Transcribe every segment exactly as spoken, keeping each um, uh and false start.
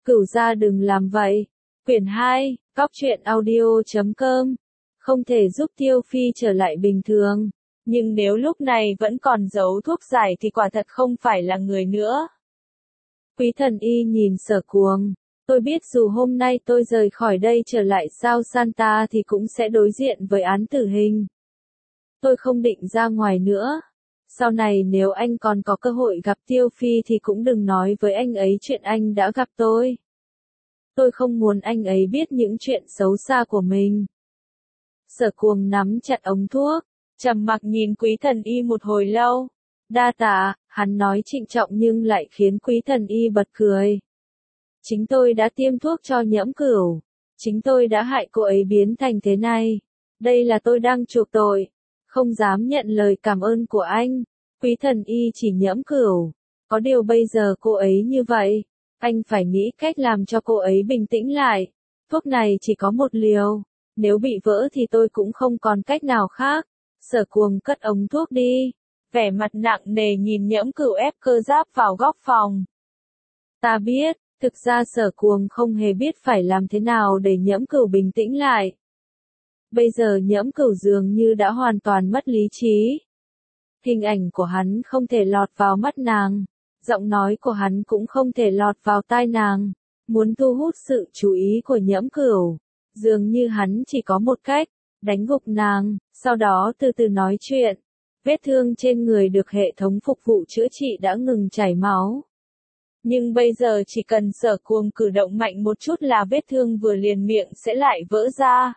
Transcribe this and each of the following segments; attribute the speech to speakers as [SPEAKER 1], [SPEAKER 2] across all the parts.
[SPEAKER 1] Cửu gia đừng làm vậy. Quyển hai, cóc truyện audio chấm com. Không thể giúp Tiêu Phi trở lại bình thường. Nhưng nếu lúc này vẫn còn giấu thuốc giải thì quả thật không phải là người nữa. Quý thần y nhìn Sở Cuồng. Tôi biết dù hôm nay tôi rời khỏi đây trở lại sao Santa thì cũng sẽ đối diện với án tử hình. Tôi không định ra ngoài nữa. Sau này nếu anh còn có cơ hội gặp Tiêu Phi thì cũng đừng nói với anh ấy chuyện anh đã gặp tôi. Tôi không muốn anh ấy biết những chuyện xấu xa của mình. Sở Cuồng nắm chặt ống thuốc, trầm mặc nhìn Quý thần y một hồi lâu. Đa tạ, hắn nói trịnh trọng nhưng lại khiến Quý thần y bật cười. Chính tôi đã tiêm thuốc cho Nhẫm Cửu. Chính tôi đã hại cô ấy biến thành thế này. Đây là tôi đang chuộc tội. Không dám nhận lời cảm ơn của anh. Quý thần y chỉ Nhẫm Cửu. Có điều bây giờ cô ấy như vậy. Anh phải nghĩ cách làm cho cô ấy bình tĩnh lại. Thuốc này chỉ có một liều. Nếu bị vỡ thì tôi cũng không còn cách nào khác. Sở Cuồng cất ống thuốc đi. Vẻ mặt nặng nề nhìn Nhẫm Cửu ép cơ giáp vào góc phòng. Ta biết, thực ra Sở Cuồng không hề biết phải làm thế nào để Nhẫm Cửu bình tĩnh lại. Bây giờ Nhẫm Cửu dường như đã hoàn toàn mất lý trí. Hình ảnh của hắn không thể lọt vào mắt nàng. Giọng nói của hắn cũng không thể lọt vào tai nàng. Muốn thu hút sự chú ý của Nhẫm Cửu. Dường như hắn chỉ có một cách, đánh gục nàng, sau đó từ từ nói chuyện. Vết thương trên người được hệ thống phục vụ chữa trị đã ngừng chảy máu. Nhưng bây giờ chỉ cần Sở Cuồng cử động mạnh một chút là vết thương vừa liền miệng sẽ lại vỡ ra.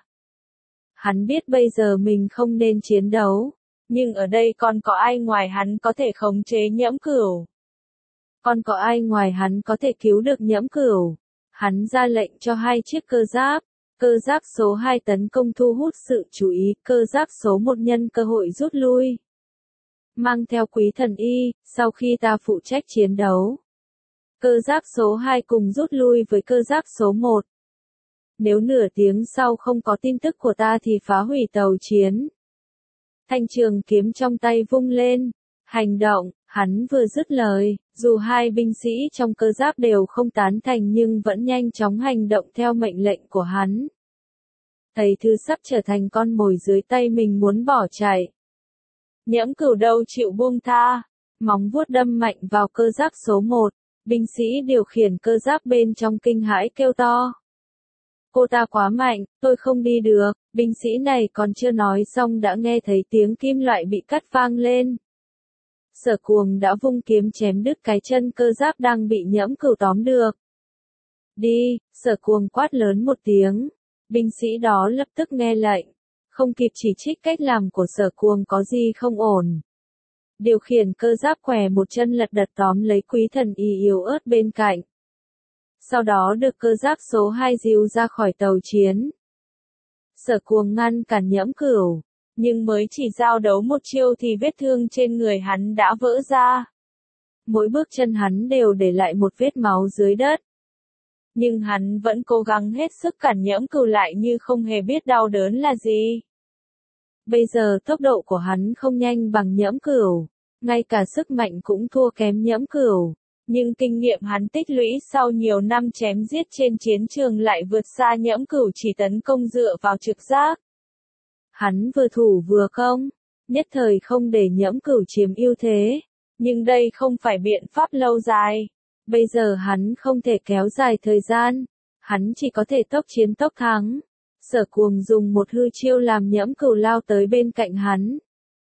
[SPEAKER 1] Hắn biết bây giờ mình không nên chiến đấu, nhưng ở đây còn có ai ngoài hắn có thể khống chế Nhẫm Cửu? Còn có ai ngoài hắn có thể cứu được Nhẫm Cửu? Hắn ra lệnh cho hai chiếc cơ giáp. Cơ giáp số hai tấn công thu hút sự chú ý, cơ giáp số một nhân cơ hội rút lui. Mang theo Quý thần y, sau khi ta phụ trách chiến đấu. Cơ giáp số hai cùng rút lui với cơ giáp số một. Nếu nửa tiếng sau không có tin tức của ta thì phá hủy tàu chiến. Thanh trường kiếm trong tay vung lên. Hành động, hắn vừa dứt lời, dù hai binh sĩ trong cơ giáp đều không tán thành nhưng vẫn nhanh chóng hành động theo mệnh lệnh của hắn. Thấy thứ sắp trở thành con mồi dưới tay mình muốn bỏ chạy. Nhẫm Cửu đâu chịu buông tha, móng vuốt đâm mạnh vào cơ giáp số một, binh sĩ điều khiển cơ giáp bên trong kinh hãi kêu to. Cô ta quá mạnh, tôi không đi được, binh sĩ này còn chưa nói xong đã nghe thấy tiếng kim loại bị cắt vang lên. Sở Cuồng đã vung kiếm chém đứt cái chân cơ giáp đang bị Nhẫm Cửu tóm được. Đi, Sở Cuồng quát lớn một tiếng. Binh sĩ đó lập tức nghe lệnh. Không kịp chỉ trích cách làm của Sở Cuồng có gì không ổn. Điều khiển cơ giáp què một chân lật đật tóm lấy Quý thần y yếu ớt bên cạnh. Sau đó được cơ giáp số hai dìu ra khỏi tàu chiến. Sở Cuồng ngăn cản Nhẫm Cửu. Nhưng mới chỉ giao đấu một chiêu thì vết thương trên người hắn đã vỡ ra. Mỗi bước chân hắn đều để lại một vết máu dưới đất. Nhưng hắn vẫn cố gắng hết sức cản Nhẫm Cửu lại như không hề biết đau đớn là gì. Bây giờ tốc độ của hắn không nhanh bằng Nhẫm Cửu, ngay cả sức mạnh cũng thua kém Nhẫm Cửu. Nhưng kinh nghiệm hắn tích lũy sau nhiều năm chém giết trên chiến trường lại vượt xa Nhẫm Cửu chỉ tấn công dựa vào trực giác. Hắn vừa thủ vừa công, nhất thời không để Nhẫm Cửu chiếm ưu thế. Nhưng đây không phải biện pháp lâu dài. Bây giờ hắn không thể kéo dài thời gian. Hắn chỉ có thể tốc chiến tốc thắng. Sở Cuồng dùng một hư chiêu làm Nhẫm Cửu lao tới bên cạnh hắn.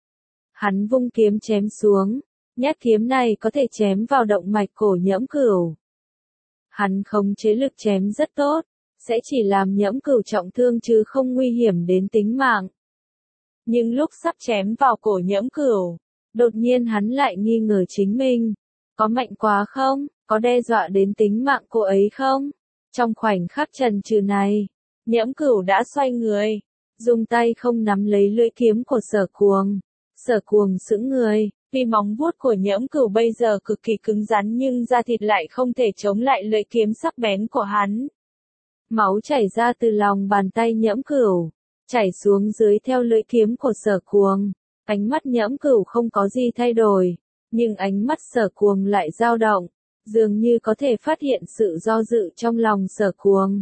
[SPEAKER 1] Hắn vung kiếm chém xuống. Nhát kiếm này có thể chém vào động mạch cổ Nhẫm Cửu. Hắn khống chế lực chém rất tốt. Sẽ chỉ làm Nhẫm Cửu trọng thương chứ không nguy hiểm đến tính mạng. Nhưng lúc sắp chém vào cổ Nhẫm Cửu, đột nhiên hắn lại nghi ngờ chính mình. Có mạnh quá không? Có đe dọa đến tính mạng cô ấy không? Trong khoảnh khắc chần chừ này, Nhẫm Cửu đã xoay người, dùng tay không nắm lấy lưỡi kiếm của Sở Cuồng. Sở Cuồng sững người, vì móng vuốt của Nhẫm Cửu bây giờ cực kỳ cứng rắn nhưng da thịt lại không thể chống lại lưỡi kiếm sắc bén của hắn. Máu chảy ra từ lòng bàn tay Nhẫm Cửu, chảy xuống dưới theo lưỡi kiếm của Sở Cuồng. Ánh mắt Nhẫm Cửu không có gì thay đổi, nhưng ánh mắt Sở Cuồng lại dao động. dường như có thể phát hiện sự do dự trong lòng Sở Cuồng.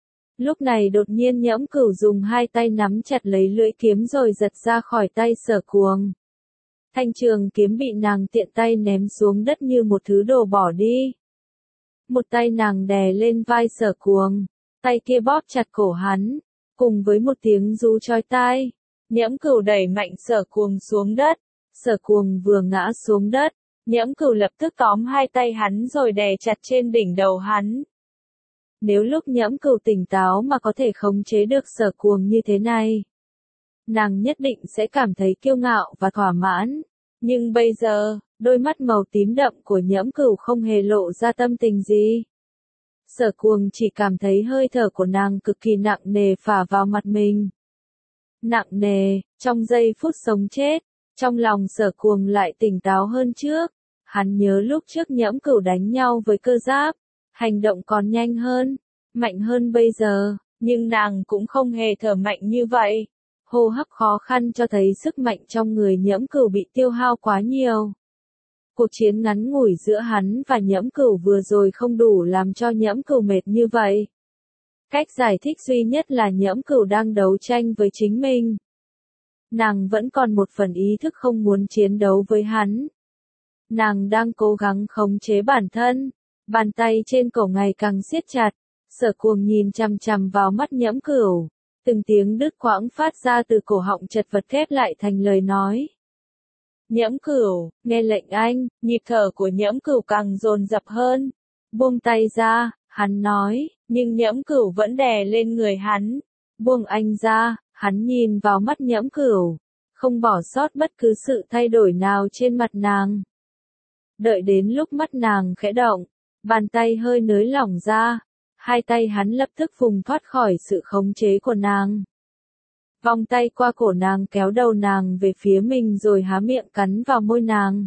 [SPEAKER 1] Lúc này đột nhiên Nhẫm Cửu dùng hai tay nắm chặt lấy lưỡi kiếm rồi giật ra khỏi tay Sở Cuồng. Thanh trường kiếm bị nàng tiện tay ném xuống đất như một thứ đồ bỏ đi. Một tay nàng đè lên vai Sở Cuồng, tay kia bóp chặt cổ hắn, cùng với một tiếng rú chói tai. Nhẫm Cửu đẩy mạnh Sở Cuồng xuống đất. Sở Cuồng vừa ngã xuống đất, Nhẫm Cửu lập tức tóm hai tay hắn rồi đè chặt trên đỉnh đầu hắn. Nếu lúc Nhẫm Cửu tỉnh táo mà có thể khống chế được Sở Cuồng như thế này, nàng nhất định sẽ cảm thấy kiêu ngạo và thỏa mãn. Nhưng bây giờ, đôi mắt màu tím đậm của Nhẫm Cửu không hề lộ ra tâm tình gì. Sở Cuồng chỉ cảm thấy hơi thở của nàng cực kỳ nặng nề phả vào mặt mình. Nặng nề, trong giây phút sống chết, trong lòng Sở Cuồng lại tỉnh táo hơn trước. Hắn nhớ lúc trước Nhẫm Cửu đánh nhau với Cơ Giáp, hành động còn nhanh hơn, mạnh hơn bây giờ, nhưng nàng cũng không hề thở mạnh như vậy. Hô hấp khó khăn cho thấy sức mạnh trong người Nhẫm Cửu bị tiêu hao quá nhiều. Cuộc chiến ngắn ngủi giữa hắn và Nhẫm Cửu vừa rồi không đủ làm cho Nhẫm Cửu mệt như vậy. Cách giải thích duy nhất là Nhẫm Cửu đang đấu tranh với chính mình. Nàng vẫn còn một phần ý thức không muốn chiến đấu với hắn. Nàng đang cố gắng khống chế bản thân, bàn tay trên cổ ngày càng siết chặt. Sở Cuồng nhìn chằm chằm vào mắt Nhẫm Cửu, từng tiếng đứt quãng phát ra từ cổ họng chật vật khép lại thành lời nói. Nhẫm Cửu, nghe lệnh anh. Nhịp thở của Nhẫm Cửu càng dồn dập hơn. Buông tay ra, hắn nói, nhưng Nhẫm Cửu vẫn đè lên người hắn. Buông anh ra. Hắn nhìn vào mắt Nhẫm Cửu, không bỏ sót bất cứ sự thay đổi nào trên mặt nàng. Đợi đến lúc mắt nàng khẽ động, bàn tay hơi nới lỏng ra, hai tay hắn lập tức vùng thoát khỏi sự khống chế của nàng. Vòng tay qua cổ nàng kéo đầu nàng về phía mình rồi há miệng cắn vào môi nàng.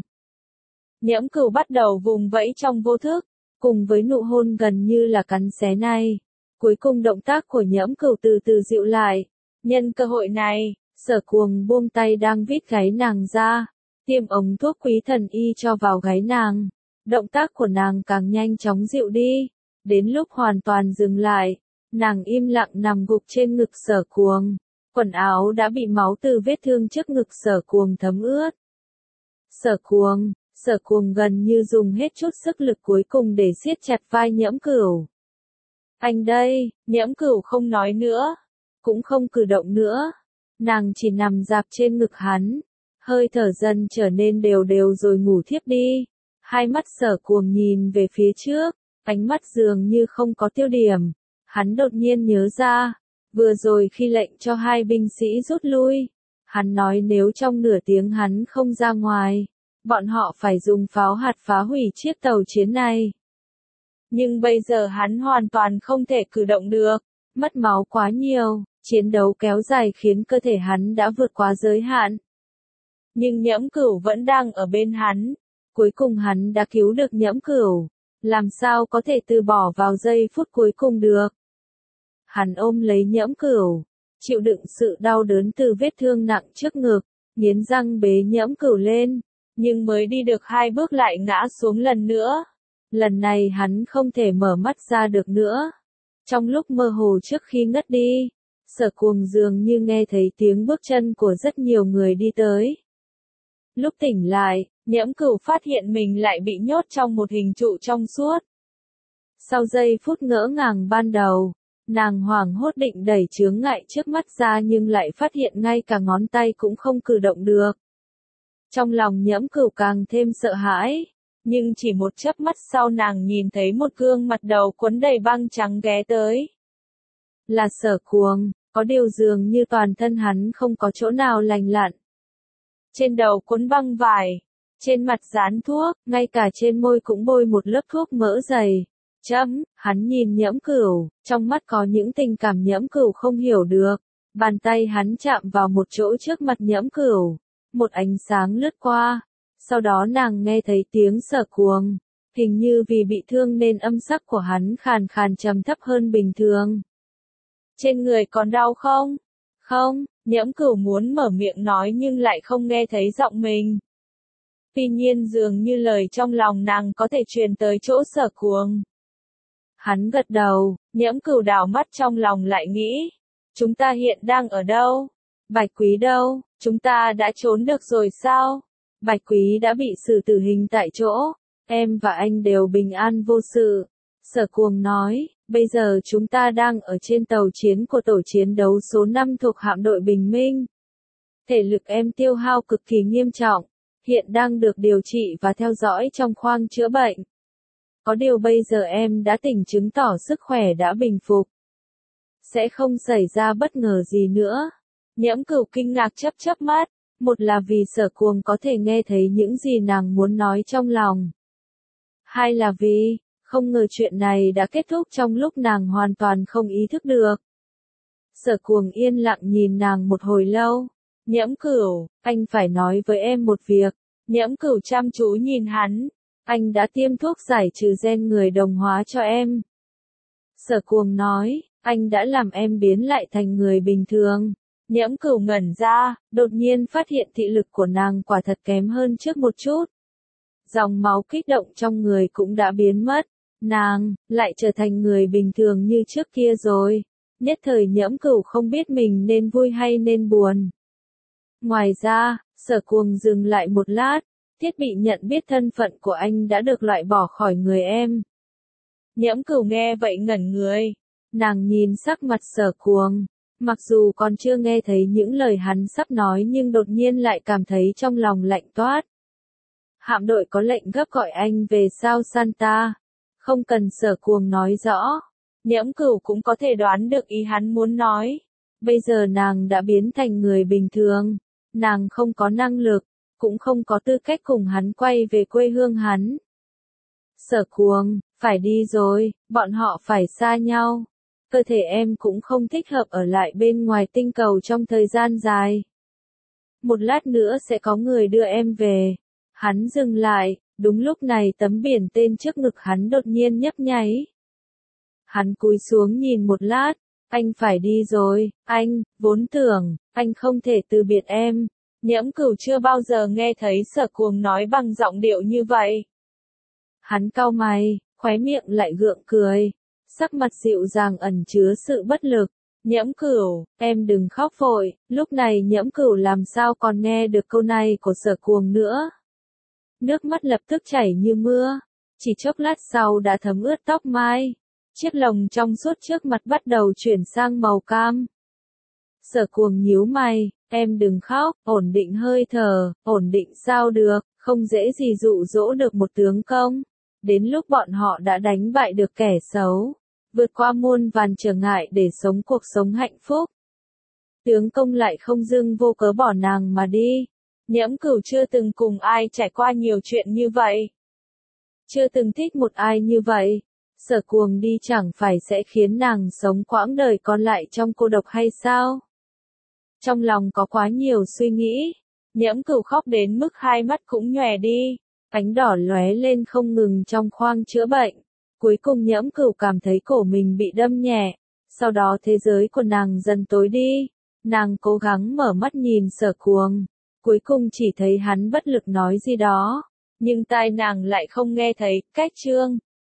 [SPEAKER 1] Nhẫm Cửu bắt đầu vùng vẫy trong vô thức, cùng với nụ hôn gần như là cắn xé này. Cuối cùng động tác của Nhẫm Cửu từ từ dịu lại. Nhân cơ hội này, Sở Cuồng buông tay đang vít gáy nàng ra, tiêm ống thuốc quý thần y cho vào gáy nàng. Động tác của nàng càng nhanh chóng dịu đi, đến lúc hoàn toàn dừng lại, nàng im lặng nằm gục trên ngực Sở Cuồng. Quần áo đã bị máu từ vết thương trước ngực Sở Cuồng thấm ướt. Sở Cuồng, Sở Cuồng gần như dùng hết chút sức lực cuối cùng để siết chặt vai Nhẫm Cửu. Anh đây, Nhẫm Cửu không nói nữa, cũng không cử động nữa. Nàng chỉ nằm dạp trên ngực hắn, hơi thở dần trở nên đều đều rồi ngủ thiếp đi. Hai mắt Sở Cuồng nhìn về phía trước, ánh mắt dường như không có tiêu điểm. Hắn đột nhiên nhớ ra, vừa rồi khi lệnh cho hai binh sĩ rút lui, hắn nói nếu trong nửa tiếng hắn không ra ngoài, bọn họ phải dùng pháo hạt phá hủy chiếc tàu chiến này. Nhưng bây giờ hắn hoàn toàn không thể cử động được, mất máu quá nhiều, chiến đấu kéo dài khiến cơ thể hắn đã vượt quá giới hạn. Nhưng Nhẫm Cửu vẫn đang ở bên hắn, cuối cùng hắn đã cứu được Nhẫm Cửu, làm sao có thể từ bỏ vào giây phút cuối cùng được. Hắn ôm lấy Nhẫm Cửu, chịu đựng sự đau đớn từ vết thương nặng trước ngực, nghiến răng bế Nhẫm Cửu lên, nhưng mới đi được hai bước lại ngã xuống lần nữa. Lần này hắn không thể mở mắt ra được nữa. Trong lúc mơ hồ trước khi ngất đi, Sở Cuồng dường như nghe thấy tiếng bước chân của rất nhiều người đi tới. Lúc tỉnh lại, Nhẫm Cửu phát hiện mình lại bị nhốt trong một hình trụ trong suốt. Sau giây phút ngỡ ngàng ban đầu, nàng hoảng hốt định đẩy chướng ngại trước mắt ra nhưng lại phát hiện ngay cả ngón tay cũng không cử động được. Trong lòng Nhẫm Cửu càng thêm sợ hãi, nhưng chỉ một chớp mắt sau nàng nhìn thấy một gương mặt đầu quấn đầy băng trắng ghé tới. Là Sở Cuồng, có điều dường như toàn thân hắn không có chỗ nào lành lặn. Trên đầu quấn băng vải, trên mặt dán thuốc, ngay cả trên môi cũng bôi một lớp thuốc mỡ dày. Chấm, hắn nhìn Nhẫm Cửu, trong mắt có những tình cảm Nhẫm Cửu không hiểu được. Bàn tay hắn chạm vào một chỗ trước mặt Nhẫm Cửu, một ánh sáng lướt qua. Sau đó nàng nghe thấy tiếng Sở Cuồng, hình như vì bị thương nên âm sắc của hắn khàn khàn trầm thấp hơn bình thường. Trên người còn đau không? Không, Nhẫm Cửu muốn mở miệng nói nhưng lại không nghe thấy giọng mình. Tuy nhiên dường như lời trong lòng nàng có thể truyền tới chỗ Sở Cuồng. Hắn gật đầu, Nhiễm Cửu đảo mắt trong lòng lại nghĩ. Chúng ta hiện đang ở đâu? Bạch Quý đâu? Chúng ta đã trốn được rồi sao? Bạch Quý đã bị xử tử hình tại chỗ. Em và anh đều bình an vô sự. Sở Cuồng nói, bây giờ chúng ta đang ở trên tàu chiến của tổ chiến đấu số năm thuộc hạm đội Bình Minh. Thể lực em tiêu hao cực kỳ nghiêm trọng, hiện đang được điều trị và theo dõi trong khoang chữa bệnh. Có điều bây giờ em đã tỉnh chứng tỏ sức khỏe đã bình phục. Sẽ không xảy ra bất ngờ gì nữa. Nhiễm Cửu kinh ngạc chớp chớp mắt, một là vì Sở Cuồng có thể nghe thấy những gì nàng muốn nói trong lòng. Hai là vì, không ngờ chuyện này đã kết thúc trong lúc nàng hoàn toàn không ý thức được. Sở Cuồng yên lặng nhìn nàng một hồi lâu. Nhiễm Cửu, anh phải nói với em một việc. Nhiễm Cửu chăm chú nhìn hắn. Anh đã tiêm thuốc giải trừ gen người đồng hóa cho em. Sở Cuồng nói, anh đã làm em biến lại thành người bình thường. Nhiễm Cửu ngẩn ra, đột nhiên phát hiện thị lực của nàng quả thật kém hơn trước một chút. Dòng máu kích động trong người cũng đã biến mất. Nàng, lại trở thành người bình thường như trước kia rồi. Nhất thời Nhiễm Cửu không biết mình nên vui hay nên buồn. Ngoài ra, Sở Cuồng dừng lại một lát. Thiết bị nhận biết thân phận của anh đã được loại bỏ khỏi người em. Nhiễm Cửu nghe vậy ngẩn người. Nàng nhìn sắc mặt Sở Cuồng. Mặc dù còn chưa nghe thấy những lời hắn sắp nói nhưng đột nhiên lại cảm thấy trong lòng lạnh toát. Hạm đội có lệnh gấp gọi anh về sao Santa. Không cần Sở Cuồng nói rõ. Nhiễm Cửu cũng có thể đoán được ý hắn muốn nói. Bây giờ nàng đã biến thành người bình thường. Nàng không có năng lực, cũng không có tư cách cùng hắn quay về quê hương hắn. Sở Cuồng, phải đi rồi, bọn họ phải xa nhau. Cơ thể em cũng không thích hợp ở lại bên ngoài tinh cầu trong thời gian dài. Một lát nữa sẽ có người đưa em về. Hắn dừng lại, đúng lúc này tấm biển tên trước ngực hắn đột nhiên nhấp nháy. Hắn cúi xuống nhìn một lát, anh phải đi rồi, anh, vốn tưởng, anh không thể từ biệt em. Nhiễm Cửu chưa bao giờ nghe thấy Sở Cuồng nói bằng giọng điệu như vậy. Hắn cau mày, khóe miệng lại gượng cười. Sắc mặt dịu dàng ẩn chứa sự bất lực. Nhiễm Cửu, em đừng khóc vội. Lúc này Nhiễm Cửu làm sao còn nghe được câu này của Sở Cuồng nữa. Nước mắt lập tức chảy như mưa. Chỉ chốc lát sau đã thấm ướt tóc mai. Chiếc lồng trong suốt trước mặt bắt đầu chuyển sang màu cam. Sở Cuồng nhíu mày, em đừng khóc, ổn định hơi thở, ổn định sao được, không dễ gì dụ dỗ được một tướng công. Đến lúc bọn họ đã đánh bại được kẻ xấu, vượt qua muôn vàn trở ngại để sống cuộc sống hạnh phúc. Tướng công lại không dưng vô cớ bỏ nàng mà đi. Nhiễm Cửu chưa từng cùng ai trải qua nhiều chuyện như vậy. Chưa từng thích một ai như vậy. Sở Cuồng đi chẳng phải sẽ khiến nàng sống quãng đời còn lại trong cô độc hay sao? Trong lòng có quá nhiều suy nghĩ. Nhiễm Cửu khóc đến mức hai mắt cũng nhòe đi. Ánh đỏ lóe lên không ngừng trong khoang chữa bệnh. Cuối cùng Nhiễm Cửu cảm thấy cổ mình bị đâm nhẹ. Sau đó thế giới của nàng dần tối đi. Nàng cố gắng mở mắt nhìn Sở Cuồng. Cuối cùng chỉ thấy hắn bất lực nói gì đó. Nhưng tai nàng lại không nghe thấy. Cách chương